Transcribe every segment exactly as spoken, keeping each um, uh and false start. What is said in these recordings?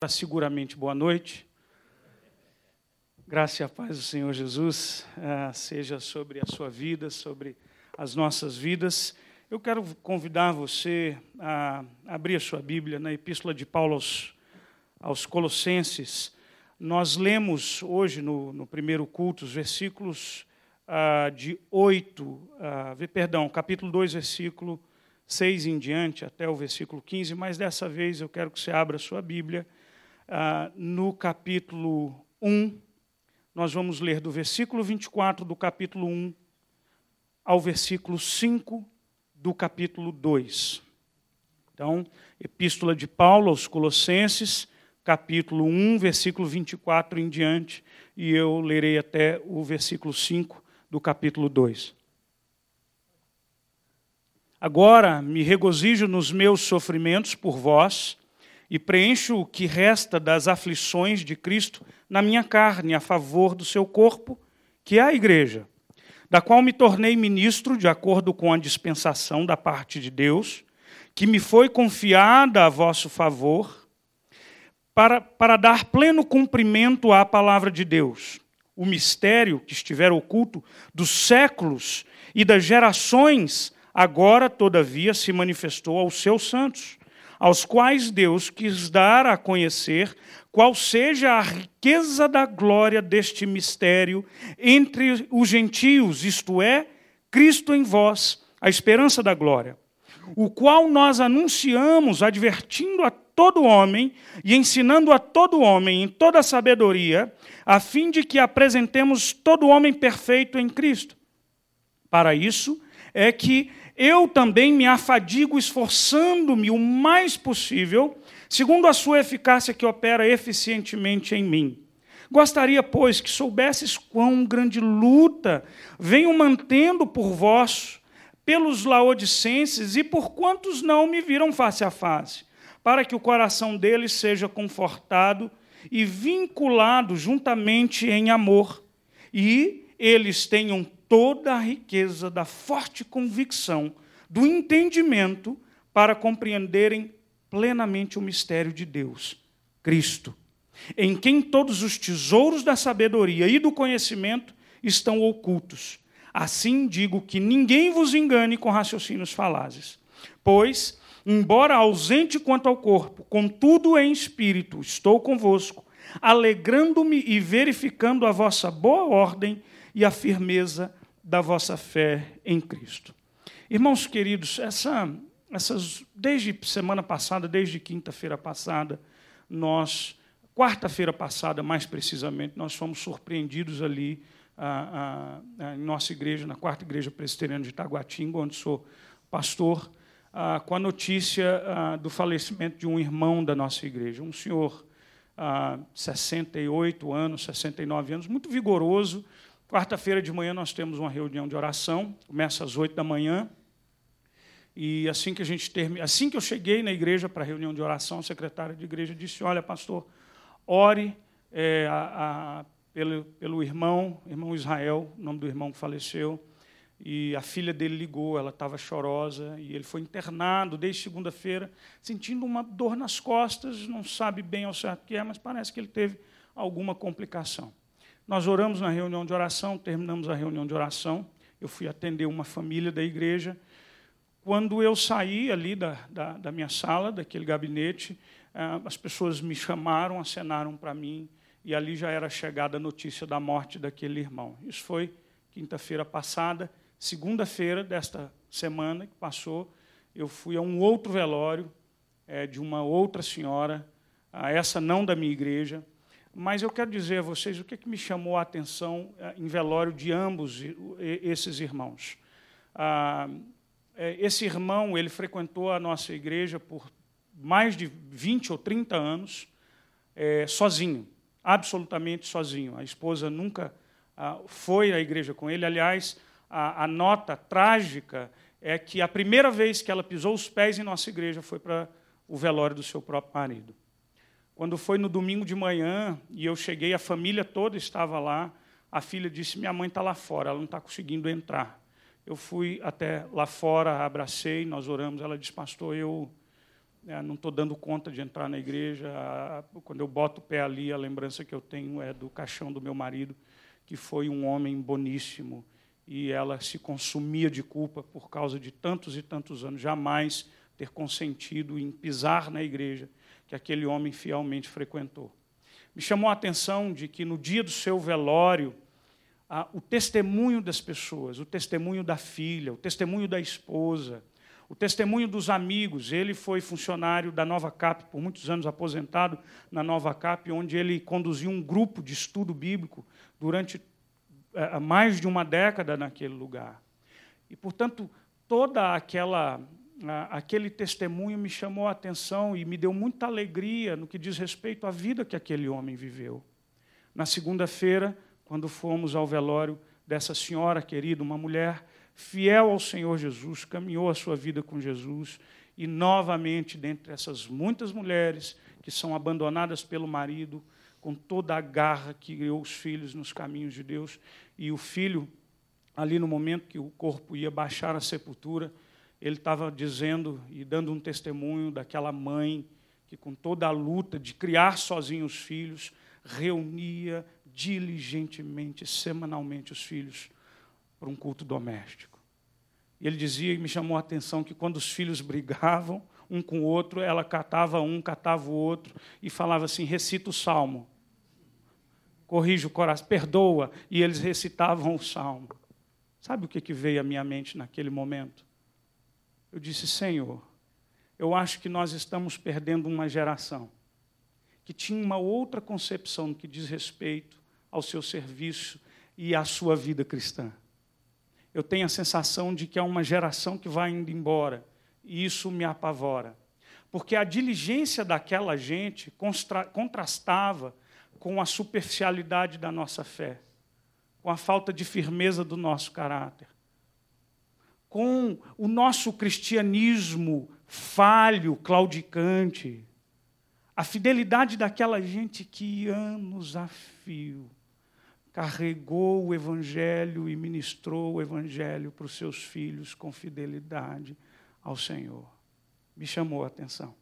Seguramente, boa noite. Graça e a paz do Senhor Jesus uh, seja sobre a sua vida, sobre as nossas vidas. Eu quero convidar você a abrir a sua Bíblia na Epístola de Paulo aos, aos Colossenses. Nós lemos hoje, no, no primeiro culto, os versículos uh, de oito, uh, perdão, capítulo dois, versículo seis em diante, até o versículo quinze, mas dessa vez eu quero que você abra a sua Bíblia. Uh, no capítulo um, nós vamos ler do versículo vinte e quatro do capítulo um ao versículo cinco do capítulo dois. Então, Epístola de Paulo aos Colossenses, capítulo um, versículo vinte e quatro em diante, e eu lerei até o versículo cinco do capítulo dois. Agora me regozijo nos meus sofrimentos por vós, e preencho o que resta das aflições de Cristo na minha carne, a favor do seu corpo, que é a igreja, da qual me tornei ministro de acordo com a dispensação da parte de Deus, que me foi confiada a vosso favor, para, para dar pleno cumprimento à palavra de Deus, o mistério que estiver oculto dos séculos e das gerações, agora, todavia, se manifestou aos seus santos, aos quais Deus quis dar a conhecer qual seja a riqueza da glória deste mistério entre os gentios, isto é, Cristo em vós, a esperança da glória, o qual nós anunciamos, advertindo a todo homem e ensinando a todo homem em toda sabedoria, a fim de que apresentemos todo homem perfeito em Cristo. Para isso é que eu também me afadigo esforçando-me o mais possível, segundo a sua eficácia que opera eficientemente em mim. Gostaria, pois, que soubesses quão grande luta venho mantendo por vós, pelos laodicenses e por quantos não me viram face a face, para que o coração deles seja confortado e vinculado juntamente em amor, e eles tenham toda a riqueza da forte convicção, do entendimento, para compreenderem plenamente o mistério de Deus, Cristo, em quem todos os tesouros da sabedoria e do conhecimento estão ocultos. Assim digo que ninguém vos engane com raciocínios falazes. Pois, embora ausente quanto ao corpo, contudo em espírito estou convosco, alegrando-me e verificando a vossa boa ordem e a firmeza da vossa fé em Cristo. Irmãos queridos, essa, essas, desde semana passada, desde quinta-feira passada, nós, quarta-feira passada, mais precisamente, nós fomos surpreendidos ali a, a, a, em nossa igreja, na quarta igreja presbiteriana de Taguatinga, onde sou pastor, a, com a notícia a, do falecimento de um irmão da nossa igreja, um senhor de sessenta e oito anos, sessenta e nove anos, muito vigoroso. Quarta-feira de manhã nós temos uma reunião de oração, começa às oito da manhã, e assim que, a gente termina, assim que eu cheguei na igreja para a reunião de oração, a secretária de igreja disse, olha, pastor, ore é, a, a, pelo, pelo irmão, irmão Israel, o nome do irmão que faleceu, e a filha dele ligou, ela estava chorosa, e ele foi internado desde segunda-feira, sentindo uma dor nas costas, não sabe bem ao certo o que é, mas parece que ele teve alguma complicação. Nós oramos na reunião de oração, terminamos a reunião de oração, eu fui atender uma família da igreja. Quando eu saí ali da, da, da minha sala, daquele gabinete, as pessoas me chamaram, acenaram para mim, e ali já era chegada a notícia da morte daquele irmão. Isso foi quinta-feira passada. Segunda-feira desta semana que passou, eu fui a um outro velório é, de uma outra senhora, a essa não da minha igreja. Mas eu quero dizer a vocês o que, é que me chamou a atenção em velório de ambos esses irmãos. Ah, esse irmão, ele frequentou a nossa igreja por mais de vinte ou trinta anos, é, sozinho, absolutamente sozinho. A esposa nunca ah, foi à igreja com ele. Aliás, a, a nota trágica é que a primeira vez que ela pisou os pés em nossa igreja foi para o velório do seu próprio marido. Quando foi no domingo de manhã, e eu cheguei, a família toda estava lá, a filha disse, minha mãe está lá fora, ela não está conseguindo entrar. Eu fui até lá fora, abracei, nós oramos, ela disse, pastor, eu É, não estou dando conta de entrar na igreja. Quando eu boto o pé ali, a lembrança que eu tenho é do caixão do meu marido, que foi um homem boníssimo, e ela se consumia de culpa por causa de tantos e tantos anos, jamais ter consentido em pisar na igreja que aquele homem fielmente frequentou. Me chamou a atenção de que no dia do seu velório, ah, o testemunho das pessoas, o testemunho da filha, o testemunho da esposa, o testemunho dos amigos. Ele foi funcionário da Nova Cap, por muitos anos aposentado na Nova Cap, onde ele conduziu um grupo de estudo bíblico durante é, mais de uma década naquele lugar. E, portanto, toda aquela, a, aquele testemunho me chamou a atenção e me deu muita alegria no que diz respeito à vida que aquele homem viveu. Na segunda-feira, quando fomos ao velório dessa senhora querida, uma mulher fiel ao Senhor Jesus, caminhou a sua vida com Jesus, e novamente, dentre essas muitas mulheres que são abandonadas pelo marido, com toda a garra que criou os filhos nos caminhos de Deus, e o filho, ali no momento que o corpo ia baixar à sepultura, ele estava dizendo e dando um testemunho daquela mãe que, com toda a luta de criar sozinho os filhos, reunia diligentemente, semanalmente, os filhos para um culto doméstico. E ele dizia, e me chamou a atenção, que quando os filhos brigavam um com o outro, ela catava um, catava o outro, e falava assim, recita o salmo, corrige o coração, perdoa, e eles recitavam o salmo. Sabe o que que veio à minha mente naquele momento? Eu disse, Senhor, eu acho que nós estamos perdendo uma geração que tinha uma outra concepção no que diz respeito ao seu serviço e à sua vida cristã. Eu tenho a sensação de que é uma geração que vai indo embora, e isso me apavora. Porque a diligência daquela gente contrastava com a superficialidade da nossa fé, com a falta de firmeza do nosso caráter, com o nosso cristianismo falho, claudicante, a fidelidade daquela gente que, anos a fio, carregou o Evangelho e ministrou o Evangelho para os seus filhos com fidelidade ao Senhor. Me chamou a atenção.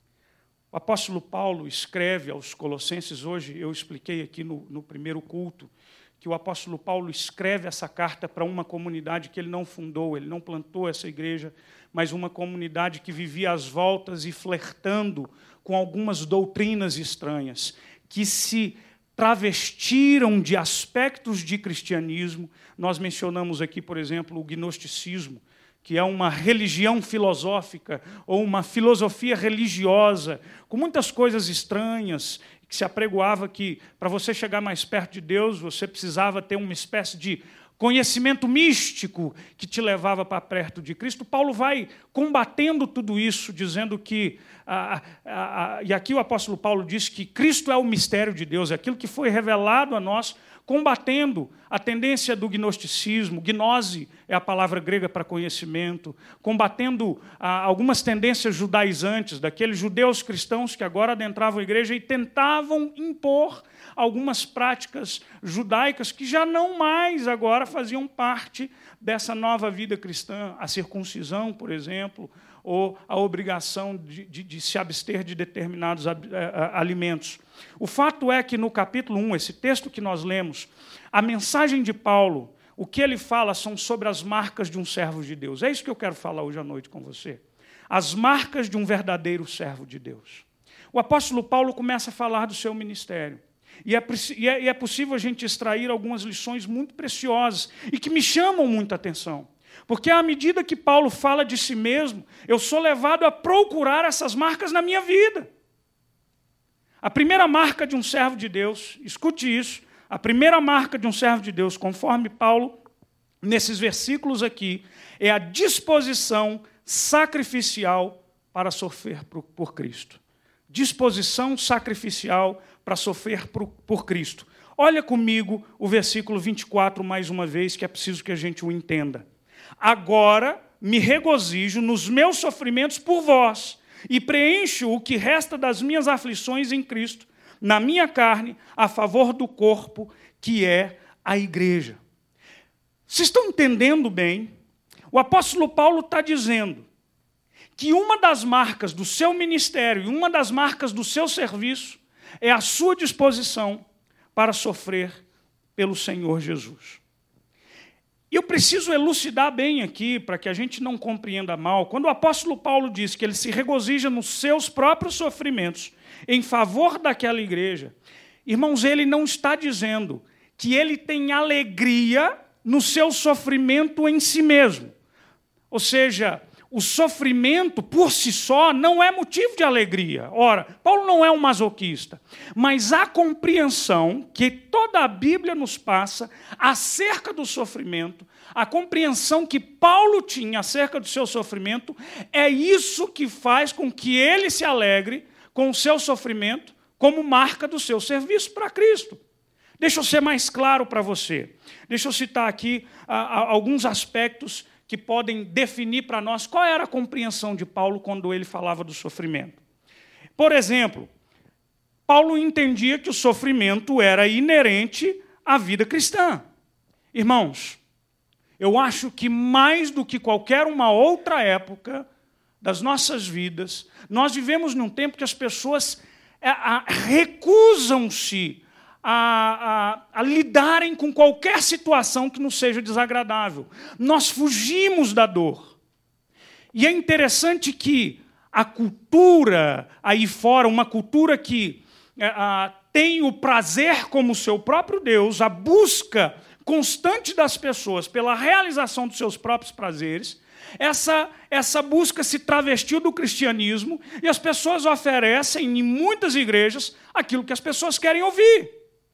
O apóstolo Paulo escreve aos Colossenses, hoje eu expliquei aqui no, no primeiro culto, que o apóstolo Paulo escreve essa carta para uma comunidade que ele não fundou, ele não plantou essa igreja, mas uma comunidade que vivia às voltas e flertando com algumas doutrinas estranhas, que se travestiram de aspectos de cristianismo. Nós mencionamos aqui, por exemplo, o gnosticismo, que é uma religião filosófica ou uma filosofia religiosa, com muitas coisas estranhas, que se apregoava que, para você chegar mais perto de Deus, você precisava ter uma espécie de conhecimento místico que te levava para perto de Cristo. Paulo vai combatendo tudo isso, dizendo que, ah, ah, ah, e aqui o apóstolo Paulo diz que Cristo é o mistério de Deus, é aquilo que foi revelado a nós, combatendo a tendência do gnosticismo. Gnose é a palavra grega para conhecimento, combatendo ah, algumas tendências judaizantes, daqueles judeus cristãos que agora adentravam a igreja e tentavam impor algumas práticas judaicas que já não mais agora faziam parte dessa nova vida cristã, a circuncisão, por exemplo, ou a obrigação de, de, de se abster de determinados alimentos. O fato é que no capítulo um, esse texto que nós lemos, a mensagem de Paulo, o que ele fala são sobre as marcas de um servo de Deus. É isso que eu quero falar hoje à noite com você. As marcas de um verdadeiro servo de Deus. O apóstolo Paulo começa a falar do seu ministério. E é, e, é, e é possível a gente extrair algumas lições muito preciosas e que me chamam muita atenção. Porque à medida que Paulo fala de si mesmo, eu sou levado a procurar essas marcas na minha vida. A primeira marca de um servo de Deus, escute isso, a primeira marca de um servo de Deus, conforme Paulo, nesses versículos aqui, é a disposição sacrificial para sofrer por, por Cristo. Disposição sacrificial para sofrer por, por Cristo. Olha comigo o versículo vinte e quatro mais uma vez, que é preciso que a gente o entenda. Agora me regozijo nos meus sofrimentos por vós e preencho o que resta das minhas aflições em Cristo, na minha carne, a favor do corpo, que é a igreja. Vocês estão entendendo bem? O apóstolo Paulo está dizendo que uma das marcas do seu ministério e uma das marcas do seu serviço é a sua disposição para sofrer pelo Senhor Jesus. E eu preciso elucidar bem aqui, para que a gente não compreenda mal, quando o apóstolo Paulo diz que ele se regozija nos seus próprios sofrimentos em favor daquela igreja, irmãos, ele não está dizendo que ele tem alegria no seu sofrimento em si mesmo. Ou seja, o sofrimento por si só não é motivo de alegria. Ora, Paulo não é um masoquista, mas a compreensão que toda a Bíblia nos passa acerca do sofrimento, a compreensão que Paulo tinha acerca do seu sofrimento, é isso que faz com que ele se alegre com o seu sofrimento como marca do seu serviço para Cristo. Deixa eu ser mais claro para você. Deixa eu citar aqui ah, alguns aspectos que podem definir para nós qual era a compreensão de Paulo quando ele falava do sofrimento. Por exemplo, Paulo entendia que o sofrimento era inerente à vida cristã. Irmãos, eu acho que mais do que qualquer uma outra época das nossas vidas, nós vivemos num tempo que as pessoas é, a, recusam-se A, a, a lidarem com qualquer situação que nos seja desagradável. Nós fugimos da dor. E é interessante que a cultura aí fora, uma cultura que é, a, tem o prazer como seu próprio Deus, a busca constante das pessoas pela realização dos seus próprios prazeres, essa, essa busca se travestiu do cristianismo e as pessoas oferecem em muitas igrejas aquilo que as pessoas querem ouvir.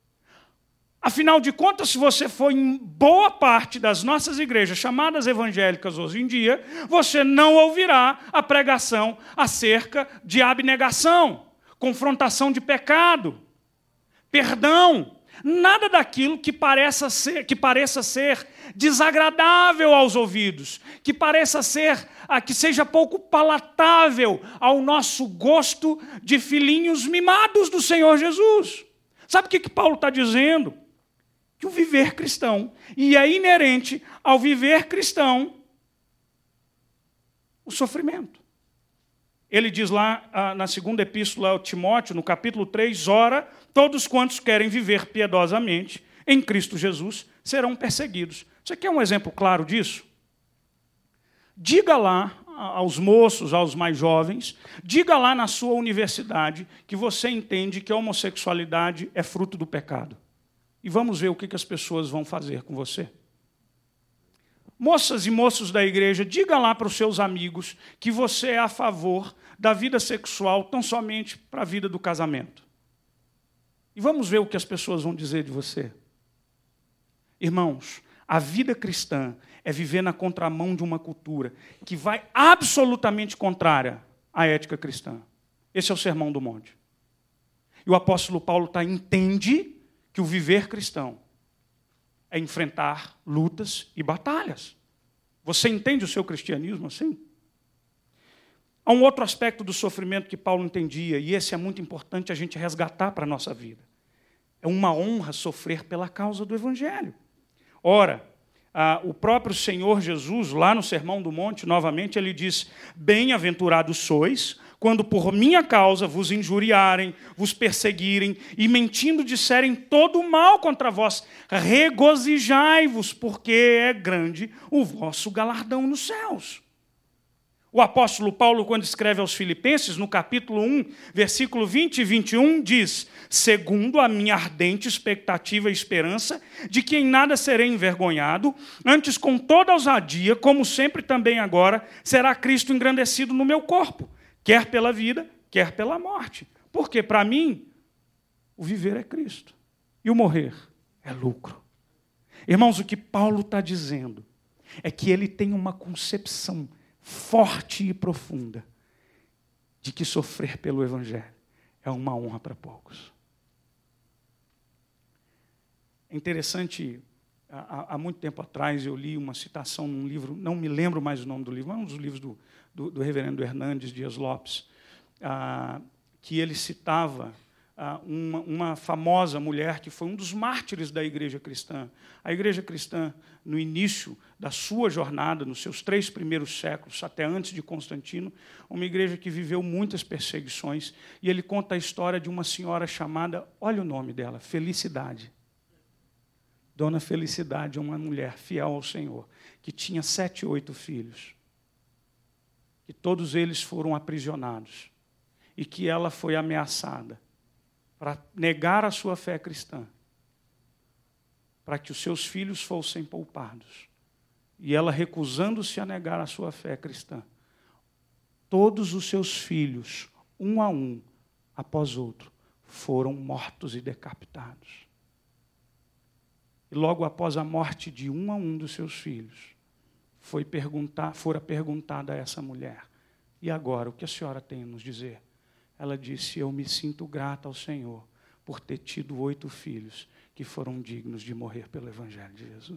Afinal de contas, se você for em boa parte das nossas igrejas chamadas evangélicas hoje em dia, você não ouvirá a pregação acerca de abnegação, confrontação de pecado, perdão, nada daquilo que pareça ser, que pareça ser desagradável aos ouvidos, que pareça ser, que seja pouco palatável ao nosso gosto de filhinhos mimados do Senhor Jesus. Sabe o que, que Paulo está dizendo? Que o viver cristão, e é inerente ao viver cristão, o sofrimento. Ele diz lá na segunda epístola ao Timóteo, no capítulo três, ora, todos quantos querem viver piedosamente em Cristo Jesus serão perseguidos. Você quer um exemplo claro disso? Diga lá aos moços, aos mais jovens, diga lá na sua universidade que você entende que a homossexualidade é fruto do pecado. E vamos ver o que as pessoas vão fazer com você. Moças e moços da igreja, diga lá para os seus amigos que você é a favor da vida sexual tão somente para a vida do casamento. E vamos ver o que as pessoas vão dizer de você. Irmãos, a vida cristã é viver na contramão de uma cultura que vai absolutamente contrária à ética cristã. Esse é o Sermão do Monte. E o apóstolo Paulo tá, entende que o viver cristão é enfrentar lutas e batalhas. Você entende o seu cristianismo assim? Há um outro aspecto do sofrimento que Paulo entendia, e esse é muito importante a gente resgatar para a nossa vida. É uma honra sofrer pela causa do Evangelho. Ora, ah, o próprio Senhor Jesus, lá no Sermão do Monte, novamente, ele diz, bem-aventurados sois, quando por minha causa vos injuriarem, vos perseguirem e mentindo disserem todo o mal contra vós, regozijai-vos, porque é grande o vosso galardão nos céus. O apóstolo Paulo, quando escreve aos Filipenses, no capítulo um, versículo vinte e vinte e um, diz, segundo a minha ardente expectativa e esperança, de que em nada serei envergonhado, antes com toda ousadia, como sempre também agora, será Cristo engrandecido no meu corpo, quer pela vida, quer pela morte. Porque, para mim, o viver é Cristo e o morrer é lucro. Irmãos, o que Paulo está dizendo é que ele tem uma concepção forte e profunda de que sofrer pelo Evangelho é uma honra para poucos. É interessante, há, há muito tempo atrás eu li uma citação num livro, não me lembro mais o nome do livro, mas um dos livros do, do, do reverendo Hernandes Dias Lopes, ah, que ele citava uma, uma famosa mulher que foi um dos mártires da igreja cristã. A igreja cristã, no início da sua jornada, nos seus três primeiros séculos, até antes de Constantino, uma igreja que viveu muitas perseguições. E ele conta a história de uma senhora chamada, olha o nome dela, Felicidade. Dona Felicidade é uma mulher fiel ao Senhor, que tinha sete, oito filhos. E todos eles foram aprisionados. E que ela foi ameaçada para negar a sua fé cristã, para que os seus filhos fossem poupados. E ela, recusando-se a negar a sua fé cristã, todos os seus filhos, um a um, após outro, foram mortos e decapitados. E logo após a morte de um a um dos seus filhos, foi perguntar, fora perguntada a essa mulher, e agora, o que a senhora tem a nos dizer? Ela disse, eu me sinto grata ao Senhor por ter tido oito filhos que foram dignos de morrer pelo Evangelho de Jesus.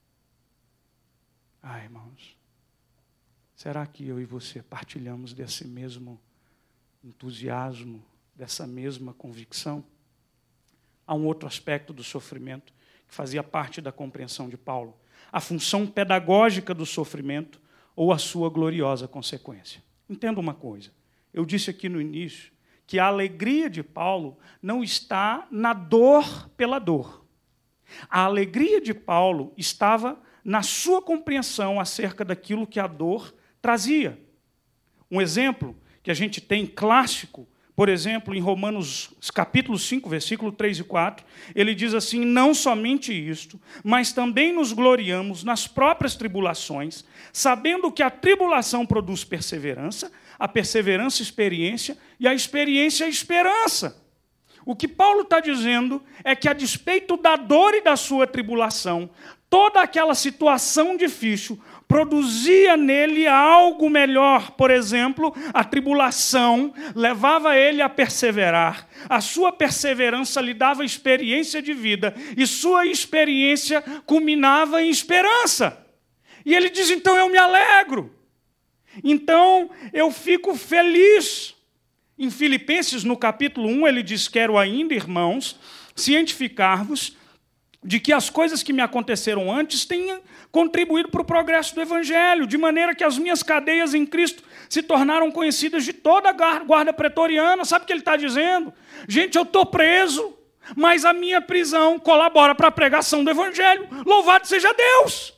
Ah, irmãos, será que eu e você partilhamos desse mesmo entusiasmo, dessa mesma convicção? Há um outro aspecto do sofrimento que fazia parte da compreensão de Paulo, a função pedagógica do sofrimento ou a sua gloriosa consequência. Entenda uma coisa, eu disse aqui no início que a alegria de Paulo não está na dor pela dor. A alegria de Paulo estava na sua compreensão acerca daquilo que a dor trazia. Um exemplo que a gente tem clássico, por exemplo, em Romanos capítulo cinco, versículo três e quatro, ele diz assim, não somente isto, mas também nos gloriamos nas próprias tribulações, sabendo que a tribulação produz perseverança, a perseverança, experiência, e a experiência, esperança. O que Paulo está dizendo é que, a despeito da dor e da sua tribulação, toda aquela situação difícil produzia nele algo melhor. Por exemplo, a tribulação levava ele a perseverar. A sua perseverança lhe dava experiência de vida, e sua experiência culminava em esperança. E ele diz, então eu me alegro. Então, eu fico feliz. Em Filipenses, no capítulo um, ele diz, quero ainda, irmãos, cientificar-vos de que as coisas que me aconteceram antes têm contribuído para o progresso do Evangelho, de maneira que as minhas cadeias em Cristo se tornaram conhecidas de toda a guarda pretoriana. Sabe o que ele está dizendo? Gente, eu estou preso, mas a minha prisão colabora para a pregação do Evangelho. Louvado seja Deus!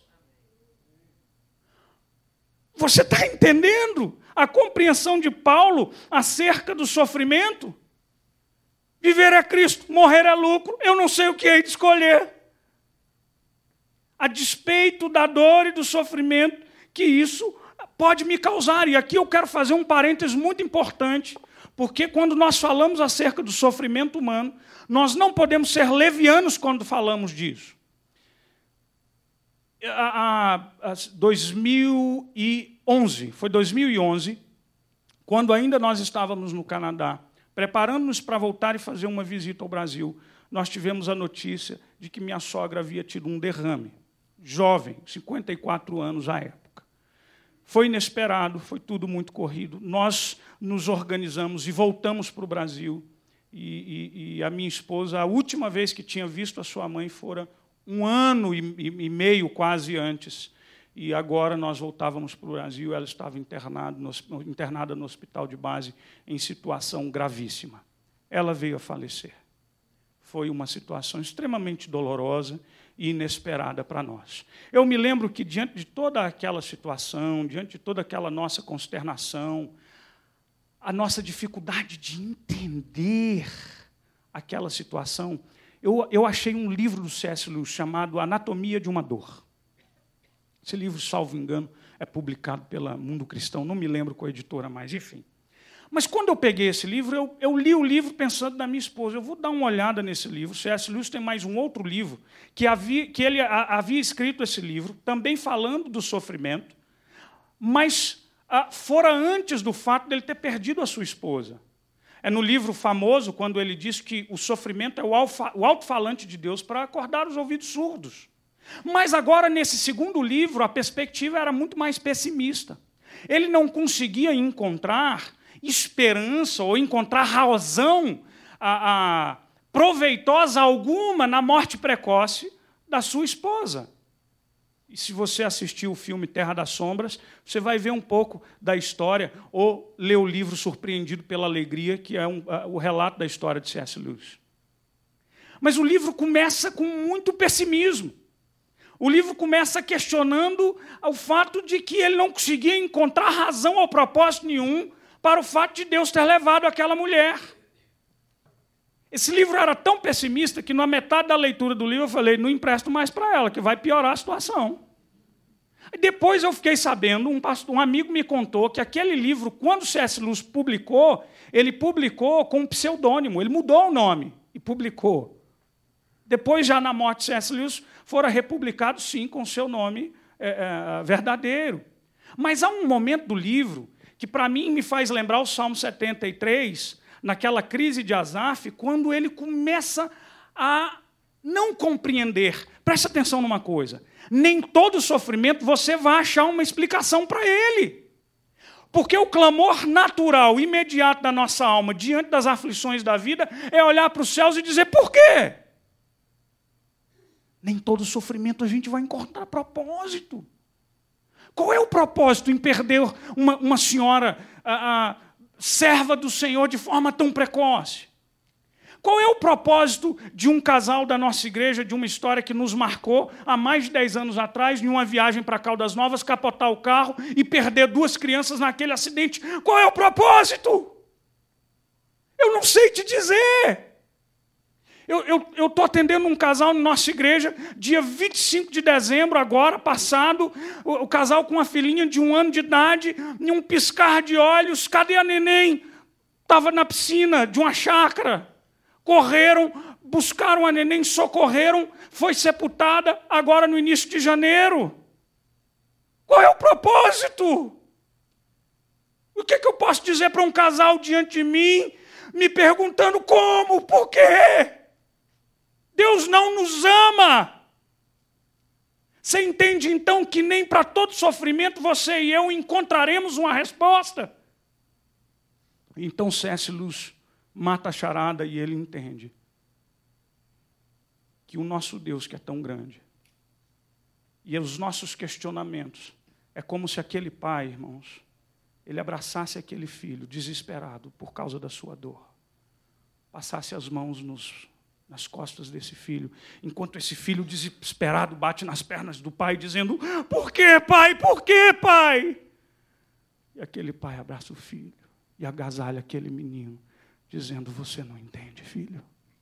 Você está entendendo a compreensão de Paulo acerca do sofrimento? Viver é Cristo, morrer é lucro, eu não sei o que hei de escolher. A despeito da dor e do sofrimento que isso pode me causar. E aqui eu quero fazer um parênteses muito importante, porque quando nós falamos acerca do sofrimento humano, nós não podemos ser levianos quando falamos disso. A, a, a dois mil e onze, foi dois mil e onze, quando ainda nós estávamos no Canadá, preparando-nos para voltar e fazer uma visita ao Brasil, nós tivemos a notícia de que minha sogra havia tido um derrame. Jovem, cinquenta e quatro anos à época. Foi inesperado, foi tudo muito corrido. Nós nos organizamos e voltamos para o Brasil. E, e, e a minha esposa, a última vez que tinha visto a sua mãe, fora um ano e, e meio quase antes. E agora nós voltávamos para o Brasil, ela estava internada no, internada no hospital de base em situação gravíssima. Ela veio a falecer. Foi uma situação extremamente dolorosa e inesperada para nós. Eu me lembro que, diante de toda aquela situação, diante de toda aquela nossa consternação, a nossa dificuldade de entender aquela situação, eu, eu achei um livro do C S Lewis chamado Anatomia de uma Dor. Esse livro, salvo engano, é publicado pela Mundo Cristão, não me lembro qual editora mais, enfim. Mas quando eu peguei esse livro, eu, eu li o livro pensando na minha esposa. Eu vou dar uma olhada nesse livro. C S Lewis tem mais um outro livro, que, havia, que ele a, havia escrito esse livro, também falando do sofrimento, mas a, fora antes do fato dele ter perdido a sua esposa. É no livro famoso, quando ele diz que o sofrimento é o, alfa, o alto-falante de Deus para acordar os ouvidos surdos. Mas agora, nesse segundo livro, a perspectiva era muito mais pessimista. Ele não conseguia encontrar esperança ou encontrar razão a, a, proveitosa alguma na morte precoce da sua esposa. E se você assistiu o filme Terra das Sombras, você vai ver um pouco da história, ou ler o livro Surpreendido pela Alegria, que é um, uh, o relato da história de C S Lewis. Mas o livro começa com muito pessimismo. O livro começa questionando o fato de que ele não conseguia encontrar razão ou propósito nenhum para o fato de Deus ter levado aquela mulher. Esse livro era tão pessimista que, na metade da leitura do livro, eu falei, não empresto mais para ela, que vai piorar a situação. E depois eu fiquei sabendo, um, pastor, um amigo me contou que aquele livro, quando C S Lewis publicou, ele publicou com um pseudônimo, ele mudou o nome e publicou. Depois, já na morte de C S Lewis, fora republicado, sim, com o seu nome é, é, verdadeiro. Mas há um momento do livro que, para mim, me faz lembrar o Salmo setenta e três, naquela crise de Asaf, quando ele começa a não compreender. Preste atenção numa coisa. Nem todo sofrimento você vai achar uma explicação para ele. Porque o clamor natural, imediato da nossa alma, diante das aflições da vida, é olhar para os céus e dizer, por quê? Nem todo sofrimento a gente vai encontrar propósito. Qual é o propósito em perder uma, uma senhora... A, a, serva do Senhor de forma tão precoce? Qual é o propósito de um casal da nossa igreja, de uma história que nos marcou há mais de dez anos atrás, em uma viagem para Caldas Novas, capotar o carro e perder duas crianças naquele acidente? Qual é o propósito? Eu não sei te dizer. Eu estou atendendo um casal na nossa igreja, dia vinte e cinco de dezembro, agora, passado, o, o casal com uma filhinha de um ano de idade, em um piscar de olhos, cadê a neném? Estava na piscina de uma chácara. Correram, buscaram a neném, socorreram, foi sepultada agora no início de janeiro. Qual é o propósito? O que, que eu posso dizer para um casal diante de mim, me perguntando como, por quê? Deus não nos ama. Você entende, então, que nem para todo sofrimento você e eu encontraremos uma resposta? Então C S Lewis mata a charada e ele entende que o nosso Deus, que é tão grande, e os nossos questionamentos, é como se aquele pai, irmãos, ele abraçasse aquele filho desesperado por causa da sua dor, passasse as mãos nos... nas costas desse filho, enquanto esse filho desesperado bate nas pernas do pai, dizendo, por que, pai? Por que, pai? E aquele pai abraça o filho e agasalha aquele menino, dizendo, você não entende, filho?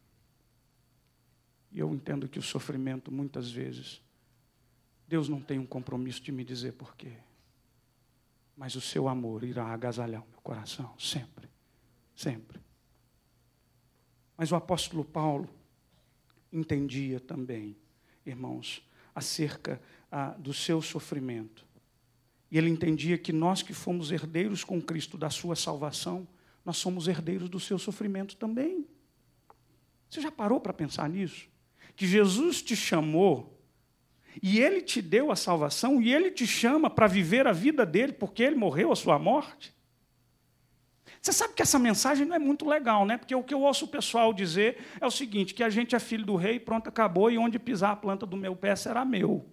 E eu entendo que o sofrimento, muitas vezes, Deus não tem um compromisso de me dizer por quê, mas o seu amor irá agasalhar o meu coração, sempre, sempre. Mas o apóstolo Paulo entendia também, irmãos, acerca ah, do seu sofrimento. E ele entendia que nós que fomos herdeiros com Cristo da sua salvação, nós somos herdeiros do seu sofrimento também. Você já parou para pensar nisso? Que Jesus te chamou, e Ele te deu a salvação, e Ele te chama para viver a vida dele, porque Ele morreu a sua morte? Você sabe que essa mensagem não é muito legal, né? Porque o que eu ouço o pessoal dizer é o seguinte, que a gente é filho do rei, pronto, acabou, e onde pisar a planta do meu pé será meu.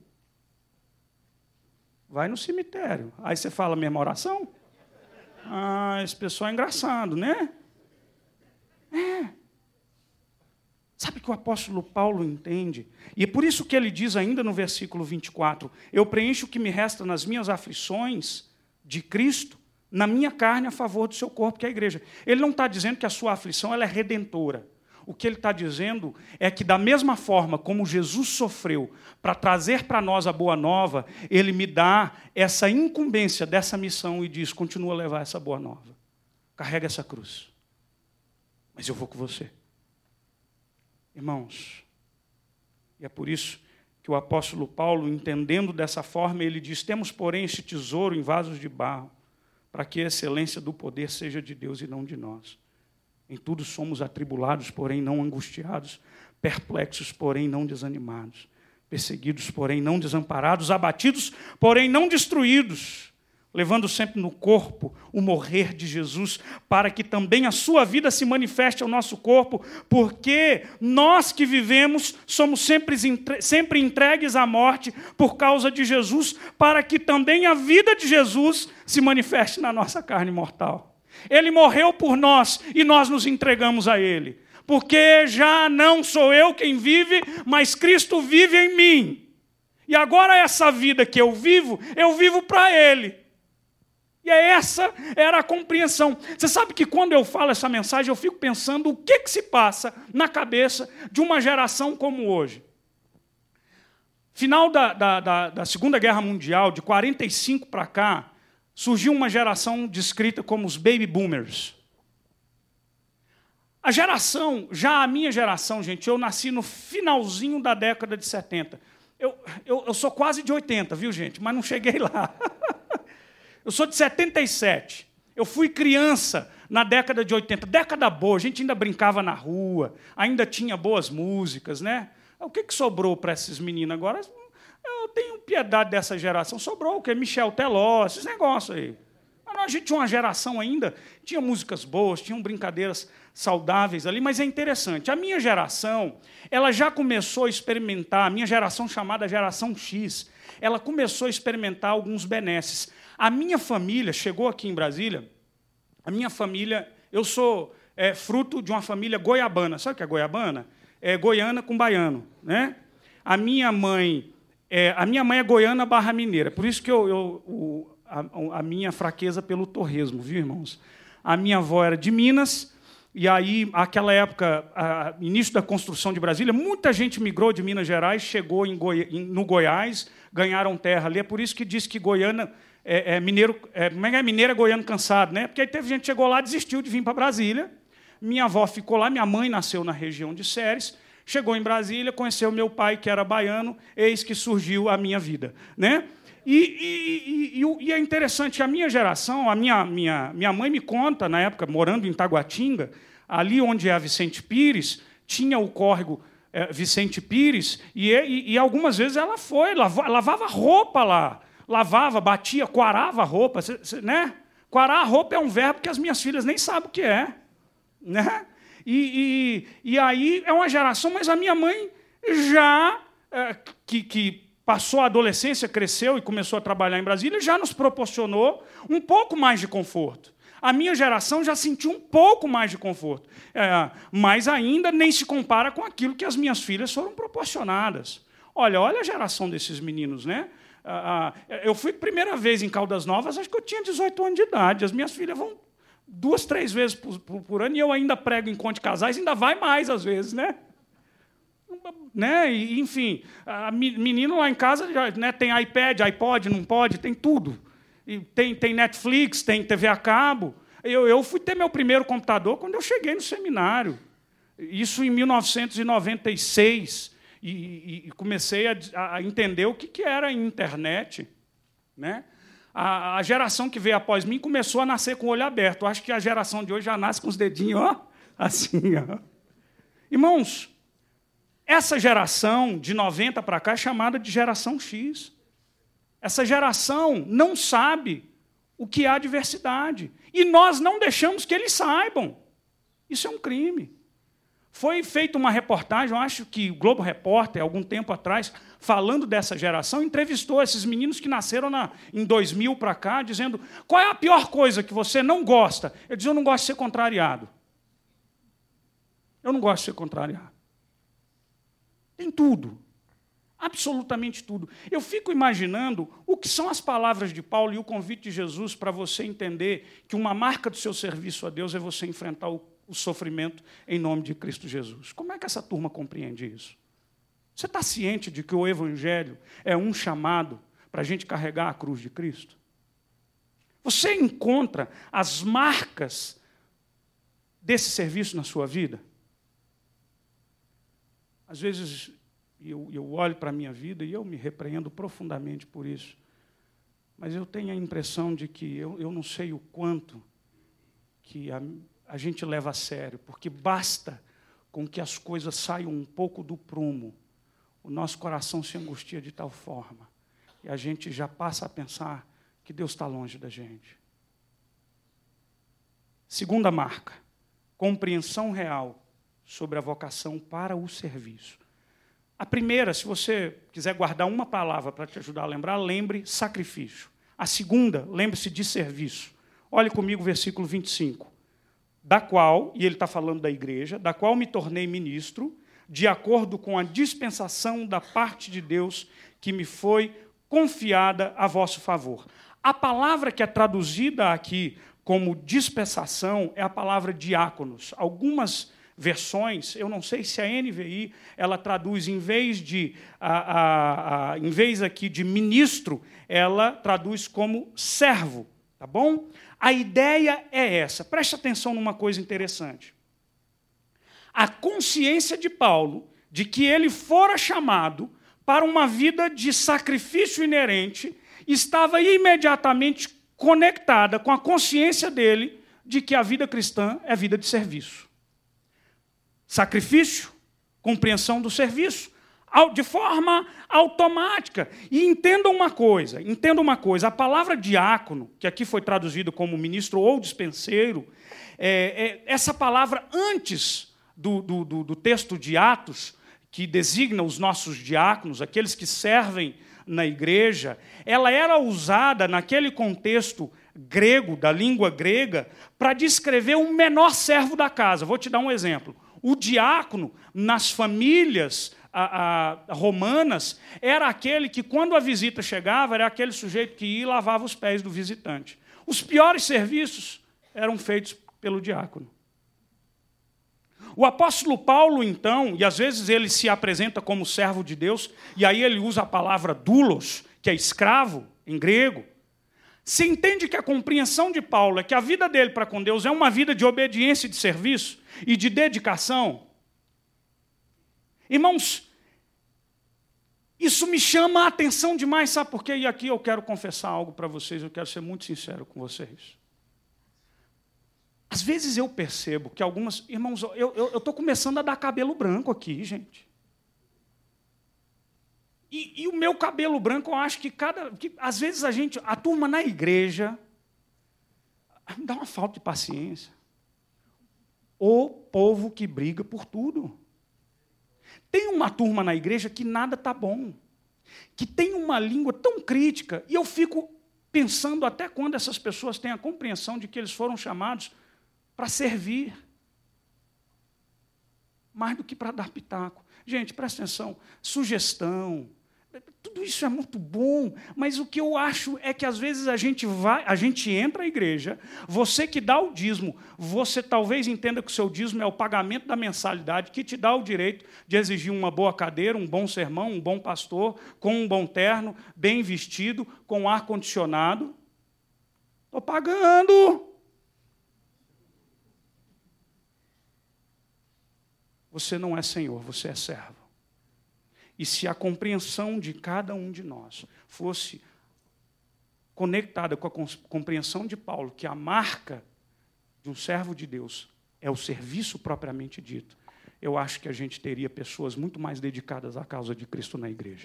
Vai no cemitério. Aí você fala a mesma oração? Ah, esse pessoal é engraçado, né? É. Sabe que o apóstolo Paulo entende? E é por isso que ele diz ainda no versículo vinte e quatro, eu preencho o que me resta nas minhas aflições de Cristo, na minha carne, a favor do seu corpo, que é a igreja. Ele não está dizendo que a sua aflição ela é redentora. O que ele está dizendo é que, da mesma forma como Jesus sofreu para trazer para nós a boa nova, ele me dá essa incumbência dessa missão e diz, continua a levar essa boa nova. Carrega essa cruz. Mas eu vou com você. Irmãos, e é por isso que o apóstolo Paulo, entendendo dessa forma, ele diz, temos, porém, este tesouro em vasos de barro, para que a excelência do poder seja de Deus e não de nós. Em tudo somos atribulados, porém não angustiados, perplexos, porém não desanimados, perseguidos, porém não desamparados, abatidos, porém não destruídos, levando sempre no corpo o morrer de Jesus, para que também a sua vida se manifeste ao nosso corpo, porque nós que vivemos somos sempre, sempre entregues à morte por causa de Jesus, para que também a vida de Jesus se manifeste na nossa carne mortal. Ele morreu por nós e nós nos entregamos a Ele, porque já não sou eu quem vive, mas Cristo vive em mim. E agora essa vida que eu vivo, eu vivo para Ele. E essa era a compreensão. Você sabe que quando eu falo essa mensagem, eu fico pensando o que, que se passa na cabeça de uma geração como hoje. Final da, da, da, da Segunda Guerra Mundial, de quarenta e cinco para cá, surgiu uma geração descrita como os baby boomers. A geração, já a minha geração, gente, eu nasci no finalzinho da década de setenta. Eu, eu, eu sou quase de oitenta, viu, gente? Mas não cheguei lá. Eu sou de setenta e sete. Eu fui criança na década de oitenta. Década boa, a gente ainda brincava na rua, ainda tinha boas músicas, né? O que, que sobrou para esses meninos agora? Eu tenho piedade dessa geração. Sobrou o quê? Michel Teló, esses negócios aí. A gente tinha uma geração ainda, tinha músicas boas, tinham brincadeiras saudáveis ali, mas é interessante. A minha geração, ela já começou a experimentar, a minha geração chamada geração X, ela começou a experimentar alguns benesses. A minha família chegou aqui em Brasília, a minha família, eu sou é, fruto de uma família goiabana. Sabe o que é goiabana? É goiana com baiano, né? A minha mãe é, a minha mãe é goiana barra mineira, por isso que eu, eu, o, a, a minha fraqueza pelo torresmo, viu, irmãos? A minha avó era de Minas, e aí, naquela época, a, início da construção de Brasília, muita gente migrou de Minas Gerais, chegou em Goi, em, no Goiás, ganharam terra ali. É por isso que diz que Goiânia é, é mineiro, é, é mineiro é goiano cansado, né? Porque aí teve gente que chegou lá, desistiu de vir para Brasília. Minha avó ficou lá, minha mãe nasceu na região de Ceres, chegou em Brasília, conheceu meu pai, que era baiano, eis que surgiu a minha vida, né? E, e, e, e é interessante, a minha geração, a minha, minha, minha mãe me conta, na época, morando em Taguatinga, ali onde é a Vicente Pires, tinha o córrego é, Vicente Pires, e, e, e algumas vezes ela foi, lavava, lavava roupa lá, lavava, batia, quarava a roupa, né? Quarar a roupa é um verbo que as minhas filhas nem sabem o que é, né? E, e, e aí é uma geração, mas a minha mãe já, é, que... que passou a adolescência, cresceu e começou a trabalhar em Brasília, já nos proporcionou um pouco mais de conforto. A minha geração já sentiu um pouco mais de conforto, é, mas ainda nem se compara com aquilo que as minhas filhas foram proporcionadas. Olha, olha a geração desses meninos, né? Eu fui primeira vez em Caldas Novas, acho que eu tinha dezoito anos de idade. As minhas filhas vão duas, três vezes por, por, por ano, e eu ainda prego encontro de casais, ainda vai mais às vezes, né? Né? E, enfim, a menino lá em casa já, né, tem iPad, iPod, não pode, tem tudo. E tem, tem Netflix, tem T V a cabo. Eu, eu fui ter meu primeiro computador quando eu cheguei no seminário. Isso em mil novecentos e noventa e seis. E, e, e comecei a, a entender o que, que era a internet. Né? A, a geração que veio após mim começou a nascer com o olho aberto. Eu acho que a geração de hoje já nasce com os dedinhos, ó, assim. Ó. Irmãos, essa geração de noventa para cá é chamada de geração X. Essa geração não sabe o que é a diversidade. E nós não deixamos que eles saibam. Isso é um crime. Foi feita uma reportagem, eu acho que o Globo Repórter, algum tempo atrás, falando dessa geração, entrevistou esses meninos que nasceram na, em dois mil para cá, dizendo qual é a pior coisa que você não gosta. Eu dizia, eu não gosto de ser contrariado. Eu não gosto de ser contrariado. Tem tudo, absolutamente tudo. Eu fico imaginando o que são as palavras de Paulo e o convite de Jesus para você entender que uma marca do seu serviço a Deus é você enfrentar o, o sofrimento em nome de Cristo Jesus. Como é que essa turma compreende isso? Você está ciente de que o Evangelho é um chamado para a gente carregar a cruz de Cristo? Você encontra as marcas desse serviço na sua vida? Às vezes, eu, eu olho para a minha vida e eu me repreendo profundamente por isso. Mas eu tenho a impressão de que eu, eu não sei o quanto que a, a gente leva a sério, porque basta com que as coisas saiam um pouco do prumo, o nosso coração se angustia de tal forma, e a gente já passa a pensar que Deus está longe da gente. Segunda marca, compreensão real sobre a vocação para o serviço. A primeira, se você quiser guardar uma palavra para te ajudar a lembrar, lembre sacrifício. A segunda, lembre-se de serviço. Olhe comigo o versículo vinte e cinco. Da qual, e ele está falando da igreja, da qual me tornei ministro, de acordo com a dispensação da parte de Deus que me foi confiada a vosso favor. A palavra que é traduzida aqui como dispensação é a palavra diáconos. Algumas versões, eu não sei se a N V I, ela traduz, em vez de, a, a, a, em vez aqui de ministro, ela traduz como servo, tá bom? A ideia é essa. Preste atenção numa coisa interessante. A consciência de Paulo de que ele fora chamado para uma vida de sacrifício inerente estava imediatamente conectada com a consciência dele de que a vida cristã é vida de serviço. Sacrifício, compreensão do serviço, de forma automática. E entendam uma coisa, entendam uma coisa, a palavra diácono, que aqui foi traduzido como ministro ou dispenseiro, é, é, essa palavra antes do, do, do, do texto de Atos, que designa os nossos diáconos, aqueles que servem na igreja, ela era usada naquele contexto grego, da língua grega, para descrever o menor servo da casa. Vou te dar um exemplo. O diácono, nas famílias a, a, romanas, era aquele que, quando a visita chegava, era aquele sujeito que ia e lavava os pés do visitante. Os piores serviços eram feitos pelo diácono. O apóstolo Paulo, então, e às vezes ele se apresenta como servo de Deus, e aí ele usa a palavra doulos, que é escravo, em grego. Se entende que a compreensão de Paulo é que a vida dele para com Deus é uma vida de obediência e de serviço e de dedicação. Irmãos, isso me chama a atenção demais, sabe por quê? E aqui eu quero confessar algo para vocês, eu quero ser muito sincero com vocês. Às vezes eu percebo que algumas... Irmãos, eu estou começando a dar cabelo branco aqui, gente. E, e o meu cabelo branco, eu acho que cada... Que, às vezes a gente... A turma na igreja dá uma falta de paciência. O povo que briga por tudo. Tem uma turma na igreja que nada está bom. Que tem uma língua tão crítica. E eu fico pensando até quando essas pessoas têm a compreensão de que eles foram chamados para servir, mais do que para dar pitaco. Gente, presta atenção, sugestão, tudo isso é muito bom, mas o que eu acho é que às vezes a gente vai, a gente entra à igreja, você que dá o dízimo, você talvez entenda que o seu dízimo é o pagamento da mensalidade que te dá o direito de exigir uma boa cadeira, um bom sermão, um bom pastor, com um bom terno, bem vestido, com ar-condicionado. Estou pagando. Você não é senhor, você é servo. E se a compreensão de cada um de nós fosse conectada com a compreensão de Paulo, que a marca de um servo de Deus é o serviço propriamente dito, eu acho que a gente teria pessoas muito mais dedicadas à causa de Cristo na igreja.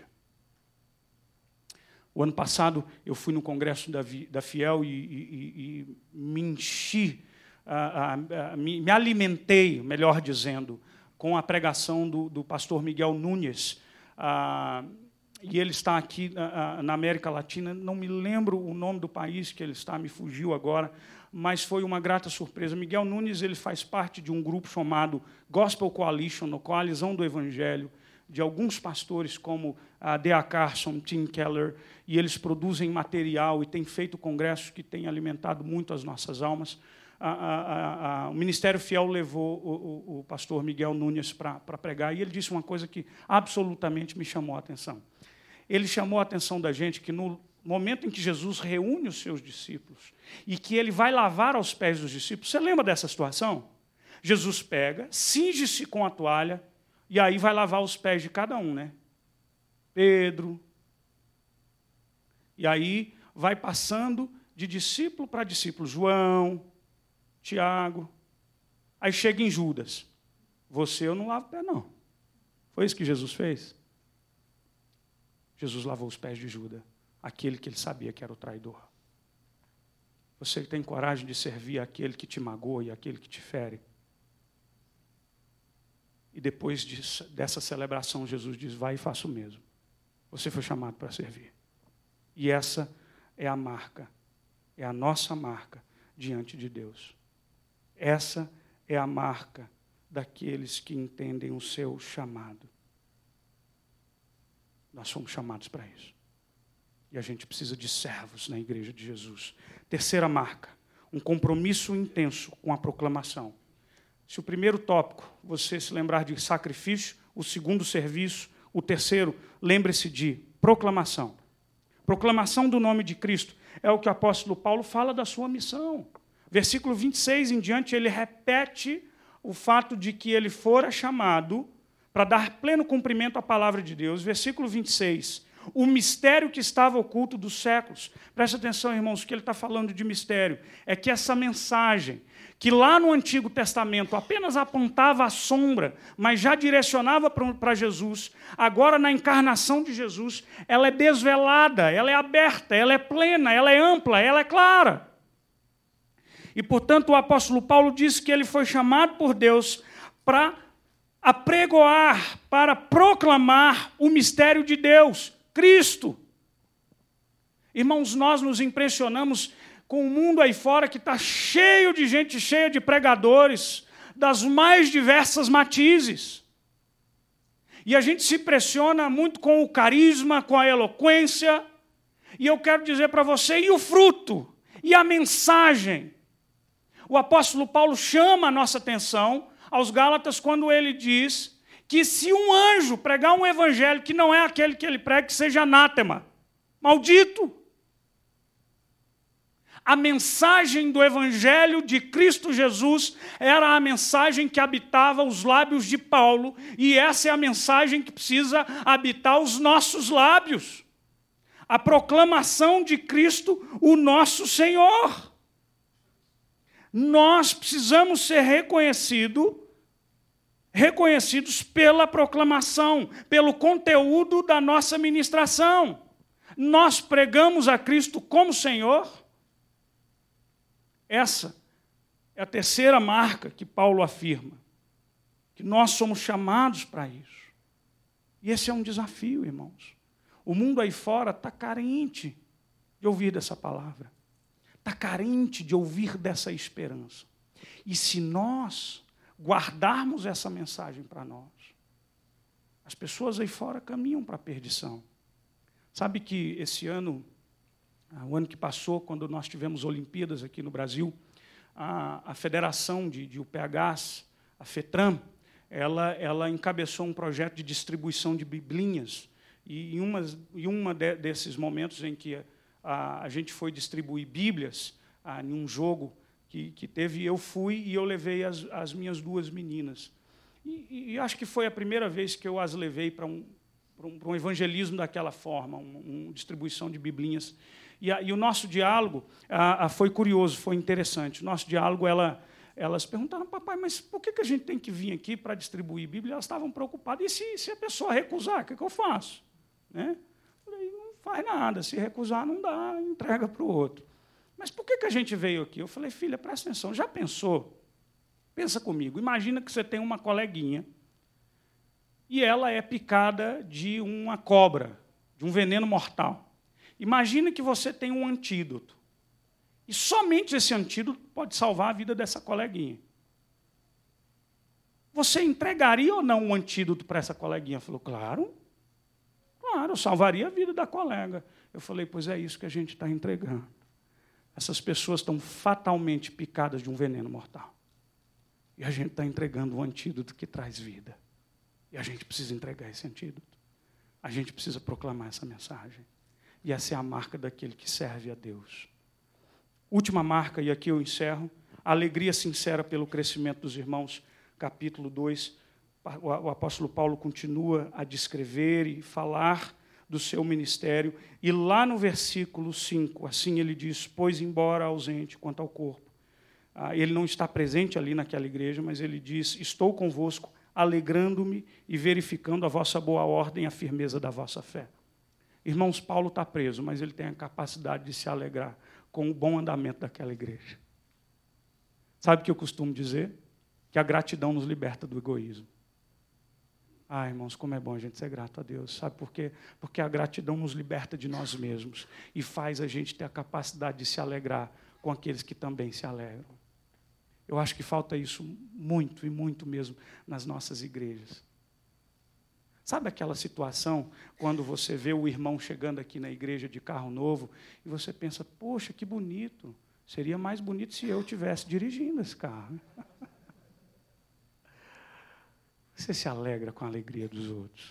O ano passado eu fui no congresso da, da Fiel e, e, e me enchi, uh, uh, me, me alimentei, melhor dizendo, com a pregação do, do pastor Miguel Nunes, ah, e ele está aqui ah, na América Latina, não me lembro o nome do país que ele está, me fugiu agora, mas foi uma grata surpresa. Miguel Nunes ele faz parte de um grupo chamado Gospel Coalition, a Coalizão do Evangelho, de alguns pastores como a D A Carson, Tim Keller, e eles produzem material e têm feito congressos que têm alimentado muito as nossas almas. A, a, a, o Ministério Fiel levou o, o, o pastor Miguel Nunes para pregar, e ele disse uma coisa que absolutamente me chamou a atenção. Ele chamou a atenção da gente que no momento em que Jesus reúne os seus discípulos e que ele vai lavar aos pés dos discípulos, você lembra dessa situação? Jesus pega, cinge-se com a toalha e aí vai lavar os pés de cada um, né? Pedro. E aí vai passando de discípulo para discípulo. João, Tiago, aí chega em Judas. Você eu não lavo o pé, não. Foi isso que Jesus fez? Jesus lavou os pés de Judas, aquele que ele sabia que era o traidor. Você tem coragem de servir aquele que te magoa e aquele que te fere? E depois disso, dessa celebração, Jesus diz, vai e faça o mesmo. Você foi chamado para servir. E essa é a marca, é a nossa marca diante de Deus. Essa é a marca daqueles que entendem o seu chamado. Nós somos chamados para isso. E a gente precisa de servos na igreja de Jesus. Terceira marca, um compromisso intenso com a proclamação. Se o primeiro tópico, você se lembrar de sacrifício, o segundo, serviço, o terceiro, lembre-se de proclamação. Proclamação do nome de Cristo é o que o apóstolo Paulo fala da sua missão. Versículo vinte e seis em diante, ele repete o fato de que ele fora chamado para dar pleno cumprimento à palavra de Deus. Versículo vinte e seis. O mistério que estava oculto dos séculos. Presta atenção, irmãos, o que ele está falando de mistério é que essa mensagem, que lá no Antigo Testamento apenas apontava a sombra, mas já direcionava para Jesus, agora na encarnação de Jesus, ela é desvelada, ela é aberta, ela é plena, ela é ampla, ela é clara. E, portanto, o apóstolo Paulo disse que ele foi chamado por Deus para apregoar, para proclamar o mistério de Deus, Cristo. Irmãos, nós nos impressionamos com o mundo aí fora que está cheio de gente, cheia de pregadores, das mais diversas matizes. E a gente se impressiona muito com o carisma, com a eloquência. E eu quero dizer para você, e o fruto? E a mensagem? O apóstolo Paulo chama a nossa atenção aos Gálatas quando ele diz que se um anjo pregar um evangelho que não é aquele que ele prega, que seja anátema, maldito. A mensagem do evangelho de Cristo Jesus era a mensagem que habitava os lábios de Paulo, e essa é a mensagem que precisa habitar os nossos lábios. A proclamação de Cristo, o nosso Senhor. Nós precisamos ser reconhecido, reconhecidos pela proclamação, pelo conteúdo da nossa ministração. Nós pregamos a Cristo como Senhor. Essa é a terceira marca que Paulo afirma, que nós somos chamados para isso. E esse é um desafio, irmãos. O mundo aí fora está carente de ouvir dessa palavra. Está carente de ouvir dessa esperança. E se nós guardarmos essa mensagem para nós, as pessoas aí fora caminham para a perdição. Sabe que esse ano, o ano que passou, quando nós tivemos Olimpíadas aqui no Brasil, a, a Federação de, de U P Hs, a FETRAM, ela, ela encabeçou um projeto de distribuição de biblinhas. E em uma, em uma de, desses momentos em que a, a gente foi distribuir bíblias, a, em um jogo que, que teve, eu fui e eu levei as, as minhas duas meninas. E, e acho que foi a primeira vez que eu as levei para um, para um, para um evangelismo daquela forma, uma um, distribuição de biblinhas. E, a, e o nosso diálogo a, a, foi curioso, foi interessante. O nosso diálogo, ela, elas perguntaram, papai, mas por que, que a gente tem que vir aqui para distribuir Bíblia? Elas estavam preocupadas. E se, se a pessoa recusar, o que, que eu faço? Né? Eu falei, não faz nada. Se recusar, não dá, entrega para o outro. Mas por que, que a gente veio aqui? Eu falei, filha, presta atenção, já pensou? Pensa comigo. Imagina que você tem uma coleguinha e ela é picada de uma cobra, de um veneno mortal. Imagina que você tem um antídoto. E somente esse antídoto pode salvar a vida dessa coleguinha. Você entregaria ou não um antídoto para essa coleguinha? Falou, claro. Claro, eu salvaria a vida da colega. Eu falei, pois é isso que a gente está entregando. Essas pessoas estão fatalmente picadas de um veneno mortal. E a gente está entregando um antídoto que traz vida. E a gente precisa entregar esse antídoto. A gente precisa proclamar essa mensagem. E essa é a marca daquele que serve a Deus. Última marca, e aqui eu encerro, a alegria sincera pelo crescimento dos irmãos, capítulo dois. O apóstolo Paulo continua a descrever e falar do seu ministério. E lá no versículo cinco, assim ele diz, pois embora ausente quanto ao corpo. Ele não está presente ali naquela igreja, mas ele diz, estou convosco, alegrando-me e verificando a vossa boa ordem e a firmeza da vossa fé. Irmãos, Paulo está preso, mas ele tem a capacidade de se alegrar com o bom andamento daquela igreja. Sabe o que eu costumo dizer? Que a gratidão nos liberta do egoísmo. Ah, irmãos, como é bom a gente ser grato a Deus. Sabe por quê? Porque a gratidão nos liberta de nós mesmos e faz a gente ter a capacidade de se alegrar com aqueles que também se alegram. Eu acho que falta isso muito e muito mesmo nas nossas igrejas. Sabe aquela situação quando você vê o irmão chegando aqui na igreja de carro novo e você pensa, poxa, que bonito. Seria mais bonito se eu estivesse dirigindo esse carro. Você se alegra com a alegria dos outros.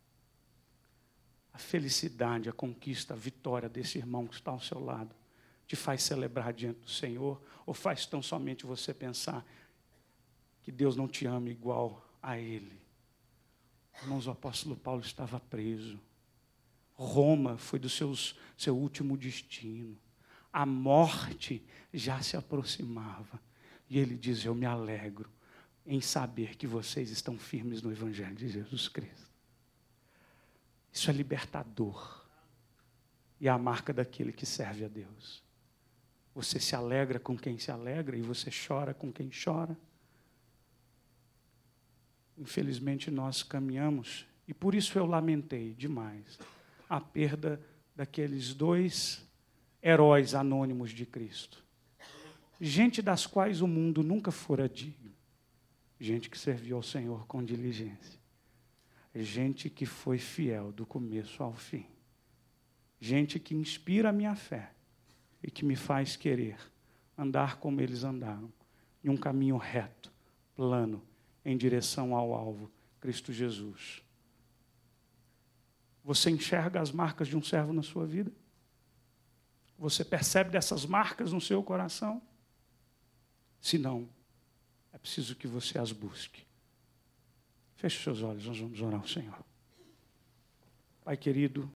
A felicidade, a conquista, a vitória desse irmão que está ao seu lado te faz celebrar diante do Senhor ou faz tão somente você pensar que Deus não te ama igual a Ele? Irmãos, o apóstolo Paulo estava preso. Roma foi do seus, seu último destino. A morte já se aproximava. E ele diz, eu me alegro em saber que vocês estão firmes no Evangelho de Jesus Cristo. Isso é libertador. E é a marca daquele que serve a Deus. Você se alegra com quem se alegra e você chora com quem chora. Infelizmente nós caminhamos, e por isso eu lamentei demais a perda daqueles dois heróis anônimos de Cristo. Gente das quais o mundo nunca fora digno. Gente que serviu ao Senhor com diligência. Gente que foi fiel do começo ao fim. Gente que inspira a minha fé e que me faz querer andar como eles andaram, em um caminho reto, plano, em direção ao alvo, Cristo Jesus. Você enxerga as marcas de um servo na sua vida? Você percebe dessas marcas no seu coração? Se não, é preciso que você as busque. Feche seus olhos, nós vamos orar ao Senhor. Pai querido,